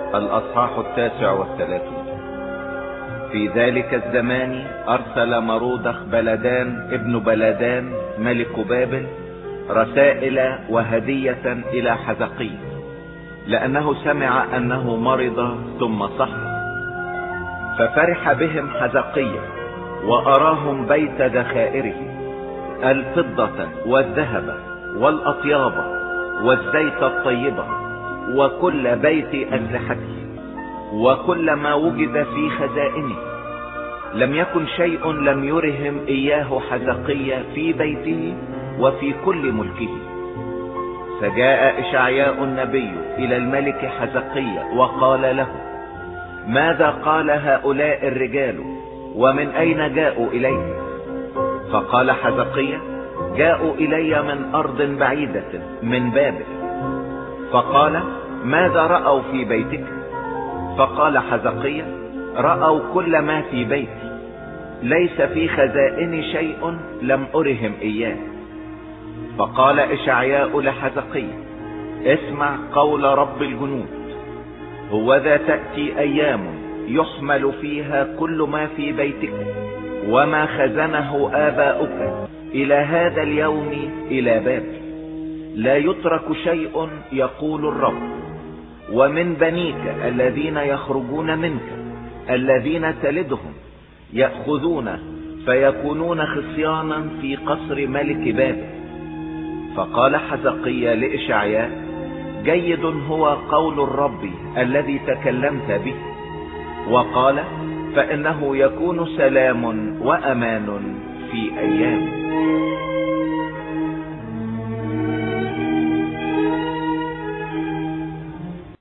الأصحاح 39. في ذلك الزمان أرسل مرودخ بلدان ابن بلدان ملك بابل رسائل وهدية إلى حزقية، لأنه سمع أنه مرض ثم صح. ففرح بهم حزقية وأراهم بيت ذخائره، الفضة والذهب والأطياب والزيت الطيبة وكل بيت أسلحته وكل ما وجد في خزائنه. لم يكن شيء لم يرهم إياه حزقية في بيته وفي كل ملكه. فجاء إشعياء النبي إلى الملك حزقية وقال له: ماذا قال هؤلاء الرجال ومن أين جاءوا إليه؟ فقال حزقية: جاءوا إلي من أرض بعيدة من بابل. فقال: ماذا رأوا في بيتك؟ فقال حزقية: رأوا كل ما في بيتي، ليس في خزائن شيء لم أرهم إياه. فقال إشعياء لحزقية: اسمع قول رب الجنود، هوذا تأتي أيام يحمل فيها كل ما في بيتك وما خزنه آباؤك إلى هذا اليوم إلى بابل، لا يترك شيء يقول الرب. ومن بنيك الذين يخرجون منك الذين تلدهم يأخذون فيكونون خصيانا في قصر ملك بابل. فقال حزقية لإشعياء: جيد هو قول الرب الذي تكلمت به. وقال: فإنه يكون سلام وأمان في أيام.